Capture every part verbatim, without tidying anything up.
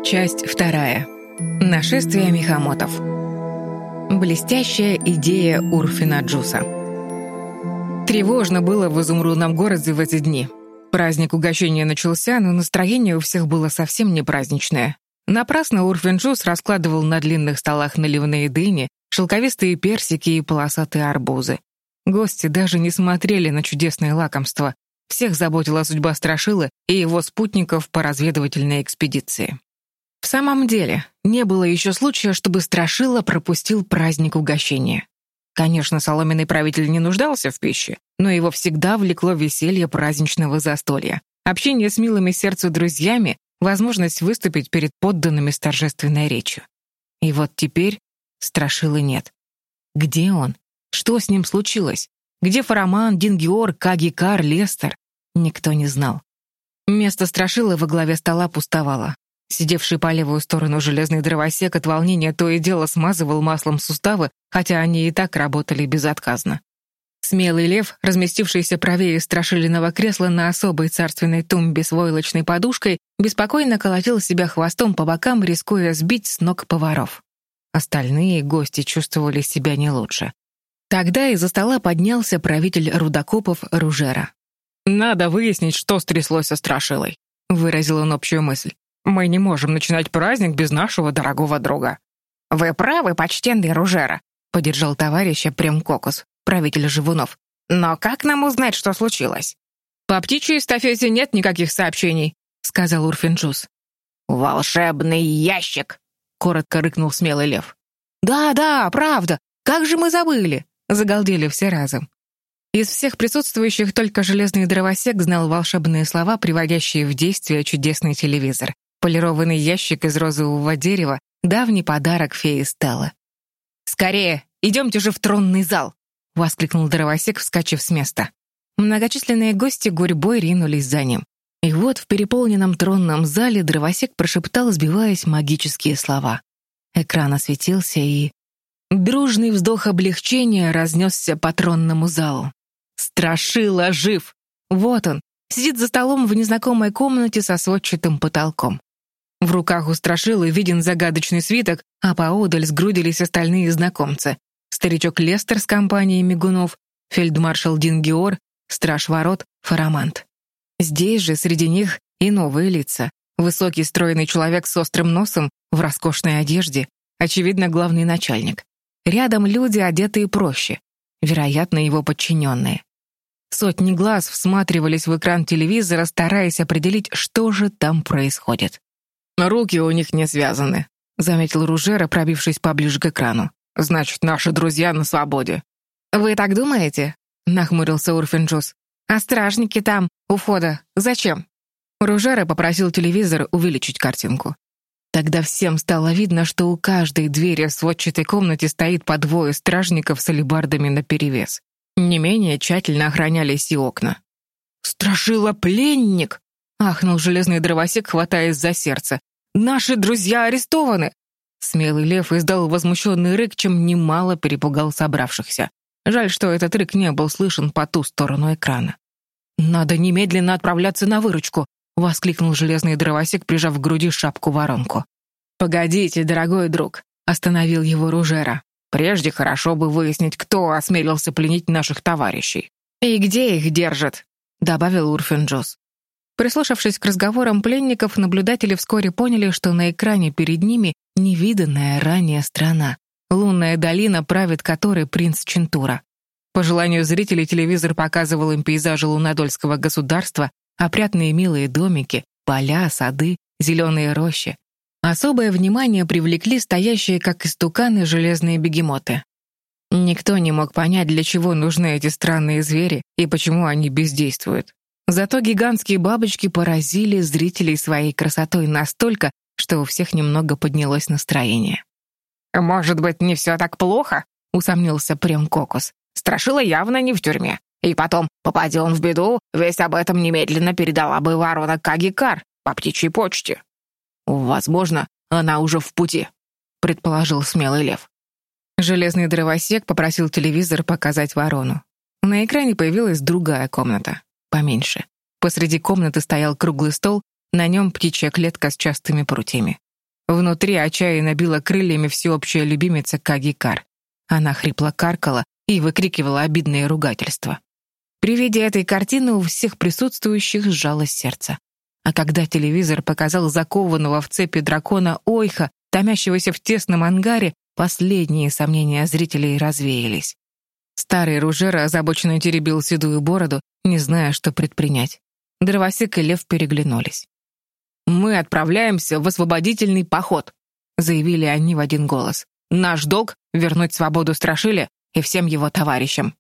Часть вторая. Нашествие мехамотов. Блестящая идея Урфина Джуса. Тревожно было в изумрудном городе в эти дни. Праздник угощения начался, но настроение у всех было совсем не праздничное. Напрасно Урфин Джус раскладывал на длинных столах наливные дыни, шелковистые персики и полосатые арбузы. Гости даже не смотрели на чудесные лакомства. Всех заботила судьба Страшилы и его спутников по разведывательной экспедиции. В самом деле, не было еще случая, чтобы Страшила пропустил праздник угощения. Конечно, соломенный правитель не нуждался в пище, но его всегда влекло веселье праздничного застолья, общение с милыми сердцу друзьями, возможность выступить перед подданными с торжественной речью. И вот теперь Страшилы нет. Где он? Что с ним случилось? Где Фараман, Дингиор, Кагикар, Лестер? Никто не знал. Место Страшилы во главе стола пустовало. Сидевший по левую сторону железный дровосек от волнения то и дело смазывал маслом суставы, хотя они и так работали безотказно. Смелый лев, разместившийся правее Страшилиного кресла на особой царственной тумбе с войлочной подушкой, беспокойно колотил себя хвостом по бокам, рискуя сбить с ног поваров. Остальные гости чувствовали себя не лучше. Тогда из-за стола поднялся правитель рудокопов Ружера. «Надо выяснить, что стряслось со Страшилой», — выразил он общую мысль. «Мы не можем начинать праздник без нашего дорогого друга». «Вы правы, почтенный Ружера», — поддержал товарища Премкокус, правитель живунов. «Но как нам узнать, что случилось?» «По птичьей эстафете нет никаких сообщений», — сказал Урфин Джус. «Волшебный ящик», — коротко рыкнул смелый лев. «Да-да, правда, как же мы забыли!» — загалдели все разом. Из всех присутствующих только железный дровосек знал волшебные слова, приводящие в действие чудесный телевизор. Полированный ящик из розового дерева — давний подарок феи Стеллы. «Скорее, идемте же в тронный зал!» — воскликнул дровосек, вскочив с места. Многочисленные гости гурьбой ринулись за ним. И вот в переполненном тронном зале дровосек прошептал, сбиваясь, магические слова. Экран осветился, и... Дружный вздох облегчения разнесся по тронному залу. Страшила жив! Вот он, сидит за столом в незнакомой комнате со сводчатым потолком. В руках у Страшилы виден загадочный свиток, а поодаль сгрудились остальные знакомцы. Старичок Лестер с компанией мигунов, фельдмаршал Дингиор, страж ворот Фарамант. Здесь же среди них и новые лица. Высокий стройный человек с острым носом, в роскошной одежде, очевидно, главный начальник. Рядом люди, одетые проще, вероятно, его подчиненные. Сотни глаз всматривались в экран телевизора, стараясь определить, что же там происходит. «Руки у них не связаны», — заметил Ружера, пробившись поближе к экрану. «Значит, наши друзья на свободе». «Вы так думаете?» — нахмурился Урфин Джус. «А стражники там, у входа, зачем?» Ружера попросил телевизор увеличить картинку. Тогда всем стало видно, что у каждой двери в сводчатой комнате стоит по двое стражников с алебардами наперевес. Не менее тщательно охранялись и окна. «Страшила пленник!» — ахнул железный дровосек, хватаясь за сердце. «Наши друзья арестованы!» Смелый лев издал возмущенный рык, чем немало перепугал собравшихся. Жаль, что этот рык не был слышен по ту сторону экрана. «Надо немедленно отправляться на выручку!» — воскликнул железный дровосек, прижав к груди шапку-воронку. «Погодите, дорогой друг!» — остановил его Ружера. «Прежде хорошо бы выяснить, кто осмелился пленить наших товарищей. И где их держат?» — добавил Урфин Джус. Прислушавшись к разговорам пленников, наблюдатели вскоре поняли, что на экране перед ними невиданная ранее страна. Лунная долина, правит которой принц Чентура. По желанию зрителей телевизор показывал им пейзажи лунодольского государства, опрятные милые домики, поля, сады, зеленые рощи. Особое внимание привлекли стоящие, как истуканы, железные бегемоты. Никто не мог понять, для чего нужны эти странные звери и почему они бездействуют. Зато гигантские бабочки поразили зрителей своей красотой настолько, что у всех немного поднялось настроение. «Может быть, не все так плохо?» — усомнился Премкокус. «Страшила явно не в тюрьме. И потом, попадя он в беду, весть об этом немедленно передала бы ворона Кагикар по птичьей почте». «Возможно, она уже в пути», — предположил смелый лев. Железный дровосек попросил телевизор показать ворону. На экране появилась другая комната, поменьше. Посреди комнаты стоял круглый стол, на нем птичья клетка с частыми прутьями. Внутри отчаянно била крыльями всеобщая любимица Кагикар. Она хрипло каркала и выкрикивала обидные ругательства. При виде этой картины у всех присутствующих сжалось сердце. А когда телевизор показал закованного в цепи дракона Ойха, томящегося в тесном ангаре, последние сомнения зрителей развеялись. Старый Ружера озабоченно теребил седую бороду, не зная, что предпринять. Дровосек и Лев переглянулись. «Мы отправляемся в освободительный поход», — заявили они в один голос. «Наш долг — вернуть свободу Страшиле и всем его товарищам».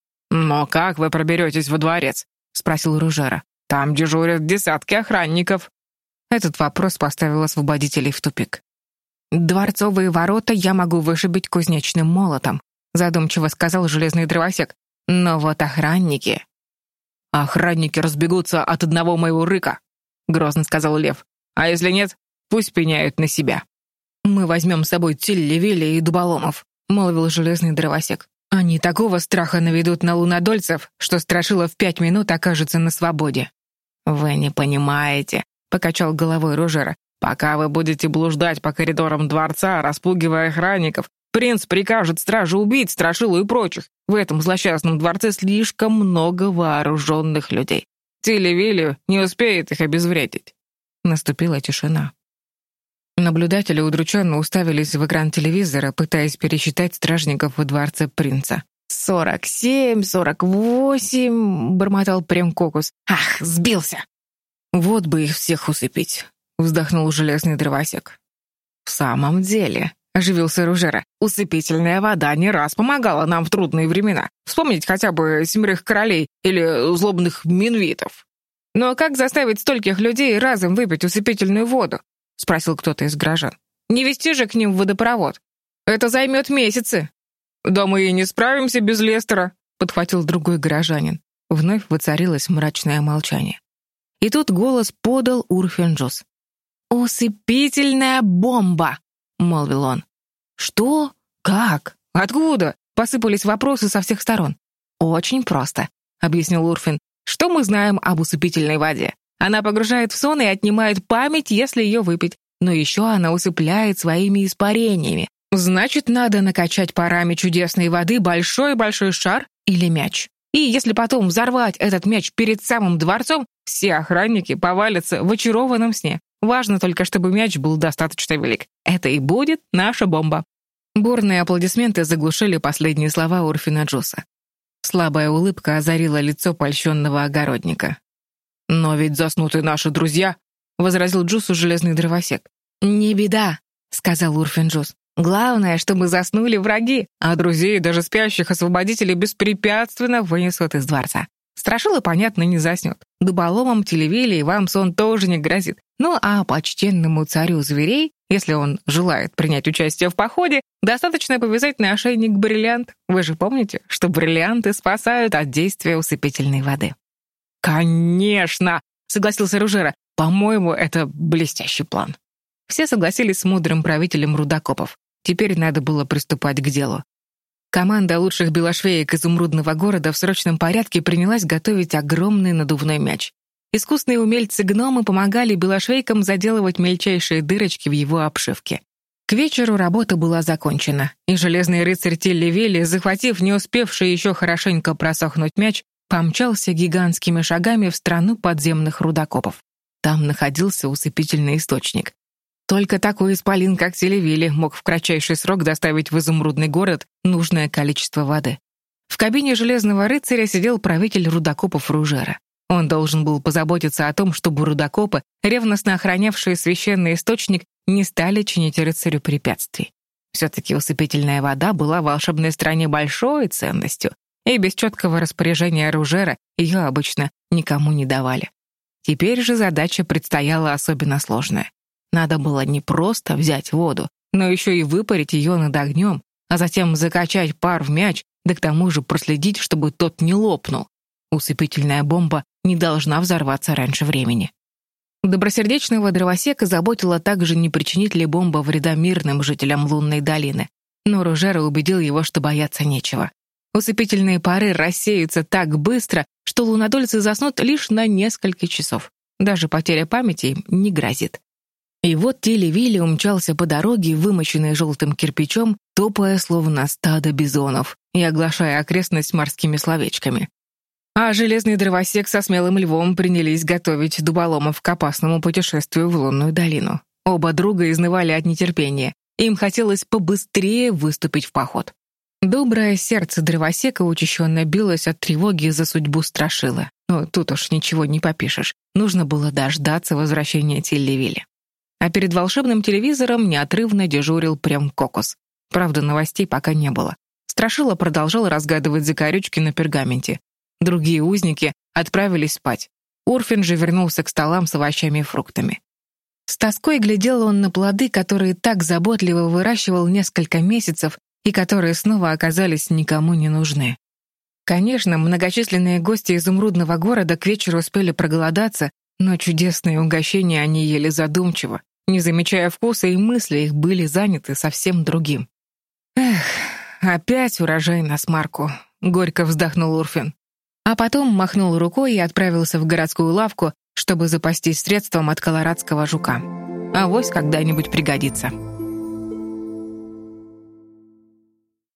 «Но как вы проберетесь во дворец?» — спросил Ружера. «Там дежурят десятки охранников». Этот вопрос поставил освободителей в тупик. «Дворцовые ворота я могу вышибить кузнечным молотом», — задумчиво сказал железный дровосек. «Но вот охранники...» «Охранники разбегутся от одного моего рыка», — грозно сказал Лев. «А если нет, пусть пеняют на себя». «Мы возьмем с собой Тилли-Вилли и Дуболомов», — молвил железный дровосек. «Они такого страха наведут на лунодольцев, что Страшила в пять минут окажется на свободе». «Вы не понимаете», — покачал головой Ружера. «Пока вы будете блуждать по коридорам дворца, распугивая охранников, принц прикажет страже убить Страшилу и прочих. В этом злосчастном дворце слишком много вооруженных людей. Тилли-Вилли не успеет их обезвредить». Наступила тишина. Наблюдатели удрученно уставились в экран телевизора, пытаясь пересчитать стражников во дворце принца. «Сорок семь, сорок восемь», — бормотал Премкокус. «Ах, сбился!» «Вот бы их всех усыпить», — вздохнул железный дровосек. «В самом деле», — оживился Ружера, «усыпительная вода не раз помогала нам в трудные времена. Вспомнить хотя бы семерых королей или злобных минвитов». «Но как заставить стольких людей разом выпить усыпительную воду?» — спросил кто-то из горожан. «Не вести же к ним водопровод. Это займет месяцы». «Да мы и не справимся без Лестера», — подхватил другой горожанин. Вновь воцарилось мрачное молчание. И тут голос подал Урфин-Джюс. «Усыпительная бомба!» — молвил он. «Что? Как? Откуда?» — посыпались вопросы со всех сторон. «Очень просто», — объяснил Урфин. «Что мы знаем об усыпительной воде? Она погружает в сон и отнимает память, если ее выпить. Но еще она усыпляет своими испарениями. Значит, надо накачать парами чудесной воды большой-большой шар или мяч. И если потом взорвать этот мяч перед самым дворцом, все охранники повалятся в очарованном сне. Важно только, чтобы мяч был достаточно велик. Это и будет наша бомба». Бурные аплодисменты заглушили последние слова Урфина-Джюса. Слабая улыбка озарила лицо польщенного огородника. «Но ведь заснуты наши друзья», — возразил Джусу железный дровосек. «Не беда», — сказал Урфин-Джюс. «Главное, чтобы заснули враги, а друзей, даже спящих освободителей, беспрепятственно вынесут из дворца. Страшила, понятно, не заснет. Дуболомам, Тилли-Вилли вам сон тоже не грозит. Ну а почтенному царю зверей, если он желает принять участие в походе, достаточно повязать на ошейник бриллиант. Вы же помните, что бриллианты спасают от действия усыпительной воды». «Конечно!» — согласился Ружера. «По-моему, это блестящий план». Все согласились с мудрым правителем рудокопов. Теперь надо было приступать к делу. Команда лучших белошвеек изумрудного города в срочном порядке принялась готовить огромный надувной мяч. Искусные умельцы-гномы помогали белошвейкам заделывать мельчайшие дырочки в его обшивке. К вечеру работа была закончена, и железный рыцарь Тилли-Вилли, захватив не успевший еще хорошенько просохнуть мяч, помчался гигантскими шагами в страну подземных рудокопов. Там находился усыпительный источник. Только такой исполин, как Тилли-Вилли, мог в кратчайший срок доставить в изумрудный город нужное количество воды. В кабине железного рыцаря сидел правитель рудокопов Ружера. Он должен был позаботиться о том, чтобы рудокопы, ревностно охранявшие священный источник, не стали чинить рыцарю препятствий. Все-таки усыпительная вода была в волшебной стране большой ценностью, и без четкого распоряжения Ружера ее обычно никому не давали. Теперь же задача предстояла особенно сложная. Надо было не просто взять воду, но еще и выпарить ее над огнем, а затем закачать пар в мяч, да к тому же проследить, чтобы тот не лопнул. Усыпительная бомба не должна взорваться раньше времени. Добросердечного дровосека заботило также, не причинит ли бомба вреда мирным жителям лунной долины. Но Ружера убедил его, что бояться нечего. Усыпительные пары рассеются так быстро, что лунодольцы заснут лишь на несколько часов. Даже потеря памяти им не грозит. И вот Тилли-Вилли умчался по дороге, вымощенной желтым кирпичом, топая словно стадо бизонов и оглашая окрестность морскими словечками. А железный дровосек со смелым львом принялись готовить дуболомов к опасному путешествию в лунную долину. Оба друга изнывали от нетерпения. Им хотелось побыстрее выступить в поход. Доброе сердце дровосека учащенно билось от тревоги за судьбу Страшила. Но тут уж ничего не попишешь. Нужно было дождаться возвращения Тилли-Вилли. А перед волшебным телевизором неотрывно дежурил прям Кокос. Правда, новостей пока не было. Страшила продолжал разгадывать закорючки на пергаменте. Другие узники отправились спать. Урфин же вернулся к столам с овощами и фруктами. С тоской глядел он на плоды, которые так заботливо выращивал несколько месяцев и которые снова оказались никому не нужны. Конечно, многочисленные гости изумрудного города к вечеру успели проголодаться, но чудесные угощения они ели задумчиво, не замечая вкуса, и мысли их были заняты совсем другим. «Эх, опять урожай на смарку», — горько вздохнул Урфин. А потом махнул рукой и отправился в городскую лавку, чтобы запастись средством от колорадского жука. Авось когда-нибудь пригодится.